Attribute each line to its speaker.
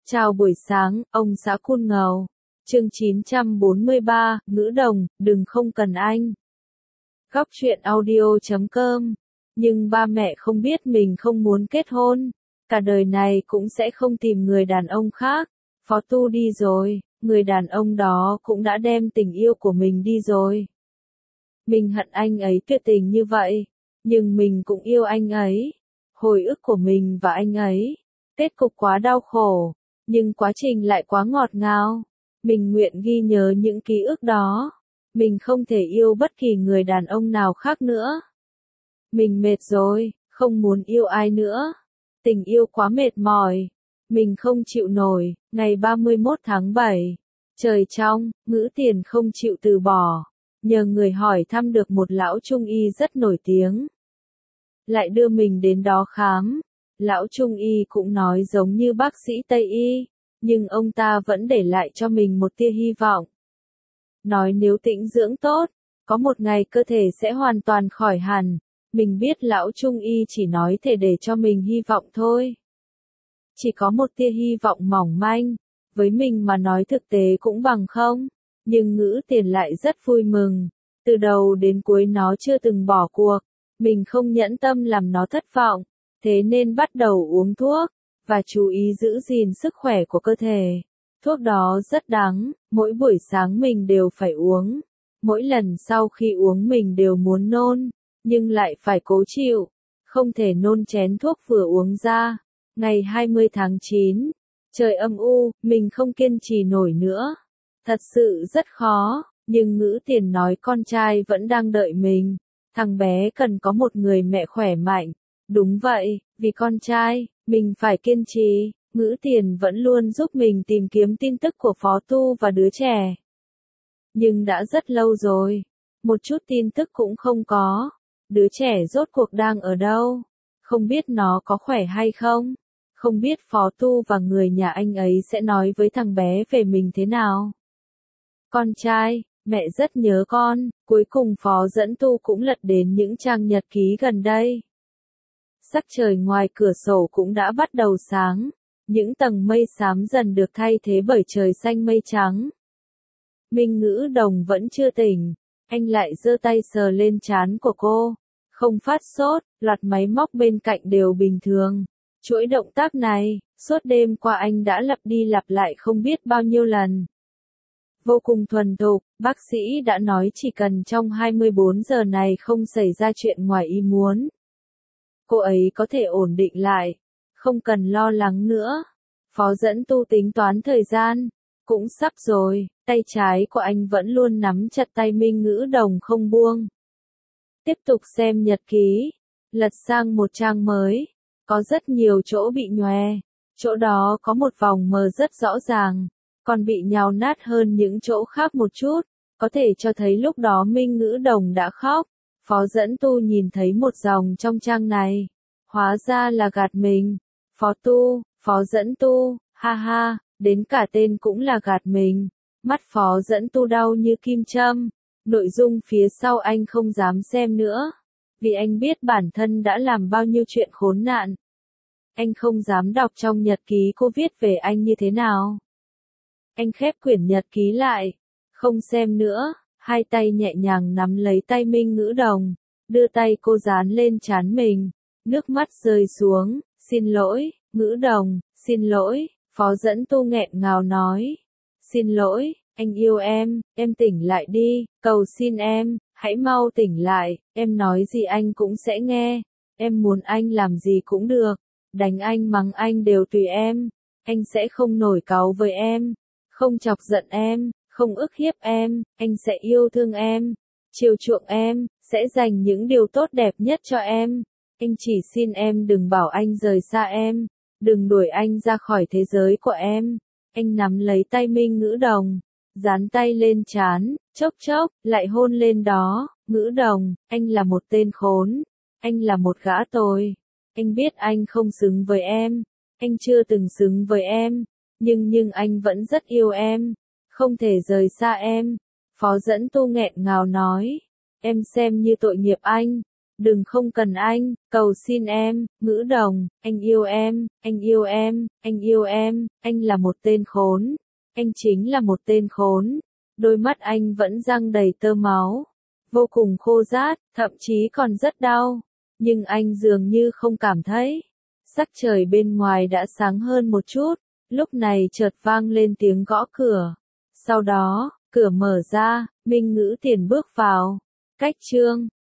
Speaker 1: Chào buổi sáng, ông xã Cun Ngầu. Chương 943, Ngữ Đồng, đừng không cần anh. Góc truyện audio.com. Nhưng ba mẹ không biết mình không muốn kết hôn. Cả đời này cũng sẽ không tìm người đàn ông khác. Phó Tu đi rồi, người đàn ông đó cũng đã đem tình yêu của mình đi rồi. Mình hận anh ấy tuyệt tình như vậy, nhưng mình cũng yêu anh ấy. Hồi ức của mình và anh ấy, kết cục quá đau khổ, nhưng quá trình lại quá ngọt ngào. Mình nguyện ghi nhớ những ký ức đó. Mình không thể yêu bất kỳ người đàn ông nào khác nữa. Mình mệt rồi, không muốn yêu ai nữa. Tình yêu quá mệt mỏi. Mình không chịu nổi. Ngày 31 tháng 7. Trời trong, Ngữ Tiền không chịu từ bỏ. Nhờ người hỏi thăm được một lão trung y rất nổi tiếng. Lại đưa mình đến đó khám. Lão trung y cũng nói giống như bác sĩ Tây y, nhưng ông ta vẫn để lại cho mình một tia hy vọng. Nói nếu tĩnh dưỡng tốt, có một ngày cơ thể sẽ hoàn toàn khỏi hẳn. Mình biết lão trung y chỉ nói thể để cho mình hy vọng thôi. Chỉ có một tia hy vọng mỏng manh, với mình mà nói thực tế cũng bằng không. Nhưng Ngữ Tiền lại rất vui mừng. Từ đầu đến cuối nó chưa từng bỏ cuộc. Mình không nhẫn tâm làm nó thất vọng. Thế nên bắt đầu uống thuốc, và chú ý giữ gìn sức khỏe của cơ thể. Thuốc đó rất đắng, mỗi buổi sáng mình đều phải uống. Mỗi lần sau khi uống mình đều muốn nôn, nhưng lại phải cố chịu. Không thể nôn chén thuốc vừa uống ra. Ngày 20 tháng 9, trời âm u, mình không kiên trì nổi nữa. Thật sự rất khó, nhưng Ngữ Tiền nói con trai vẫn đang đợi mình. Thằng bé cần có một người mẹ khỏe mạnh. Đúng vậy, vì con trai, mình phải kiên trì. Ngữ Tiền vẫn luôn giúp mình tìm kiếm tin tức của Phó Tu và đứa trẻ. Nhưng đã rất lâu rồi, một chút tin tức cũng không có. Đứa trẻ rốt cuộc đang ở đâu? Không biết nó có khỏe hay không? Không biết Phó Tu và người nhà anh ấy sẽ nói với thằng bé về mình thế nào? Con trai, mẹ rất nhớ con. Cuối cùng Phó Dẫn Tu cũng lật đến những trang nhật ký gần đây. Sắc trời ngoài cửa sổ cũng đã bắt đầu sáng. Những tầng mây xám dần được thay thế bởi trời xanh mây trắng. Minh Ngữ Đồng vẫn chưa tỉnh. Anh lại giơ tay sờ lên trán của cô. Không phát sốt, loạt máy móc bên cạnh đều bình thường. Chuỗi động tác này, suốt đêm qua anh đã lặp đi lặp lại không biết bao nhiêu lần. Vô cùng thuần thục, bác sĩ đã nói chỉ cần trong 24 giờ này không xảy ra chuyện ngoài ý muốn. Cô ấy có thể ổn định lại, không cần lo lắng nữa. Phó Dẫn Tu tính toán thời gian, cũng sắp rồi, tay trái của anh vẫn luôn nắm chặt tay Minh Ngữ Đồng không buông. Tiếp tục xem nhật ký, lật sang một trang mới, có rất nhiều chỗ bị nhòe, chỗ đó có một vòng mờ rất rõ ràng, còn bị nhào nát hơn những chỗ khác một chút, có thể cho thấy lúc đó Minh Ngữ Đồng đã khóc. Phó Dẫn Tu nhìn thấy một dòng trong trang này, hóa ra là gạt mình. Phó Dẫn Tu, ha ha, đến cả tên cũng là gạt mình. Mắt Phó Dẫn Tu đau như kim châm. Nội dung phía sau anh không dám xem nữa, vì anh biết bản thân đã làm bao nhiêu chuyện khốn nạn. Anh không dám đọc trong nhật ký cô viết về anh như thế nào. Anh khép quyển nhật ký lại, không xem nữa. Hai tay nhẹ nhàng nắm lấy tay Minh Ngữ Đồng, đưa tay cô dán lên trán mình, nước mắt rơi xuống. Xin lỗi, Ngữ Đồng, xin lỗi. Phó Dẫn Tu nghẹn ngào nói. Xin lỗi, anh yêu em tỉnh lại đi, cầu xin em, hãy mau tỉnh lại, em nói gì anh cũng sẽ nghe, em muốn anh làm gì cũng được, đánh anh mắng anh đều tùy em, anh sẽ không nổi cáu với em, không chọc giận em, không ức hiếp em, anh sẽ yêu thương em, chiều chuộng em, sẽ dành những điều tốt đẹp nhất cho em. Anh chỉ xin em đừng bảo anh rời xa em, đừng đuổi anh ra khỏi thế giới của em. Anh nắm lấy tay Minh Ngữ Đồng, dán tay lên trán, chốc chốc, lại hôn lên đó. Ngữ Đồng, anh là một tên khốn, anh là một gã tồi. Anh biết anh không xứng với em, anh chưa từng xứng với em, nhưng anh vẫn rất yêu em, không thể rời xa em. Phó Dẫn Tu nghẹn ngào nói, em xem như tội nghiệp anh, đừng không cần anh, cầu xin em, ngữ đồng, anh yêu em, anh yêu em, anh yêu em, anh là một tên khốn, anh chính là một tên khốn. Đôi mắt anh vẫn răng đầy tơ máu, vô cùng khô rát, thậm chí còn rất đau, nhưng anh dường như không cảm thấy. Sắc trời bên ngoài đã sáng hơn một chút, lúc này chợt vang lên tiếng gõ cửa. Sau đó, cửa mở ra, Minh Ngữ Tiền bước vào. Cách chương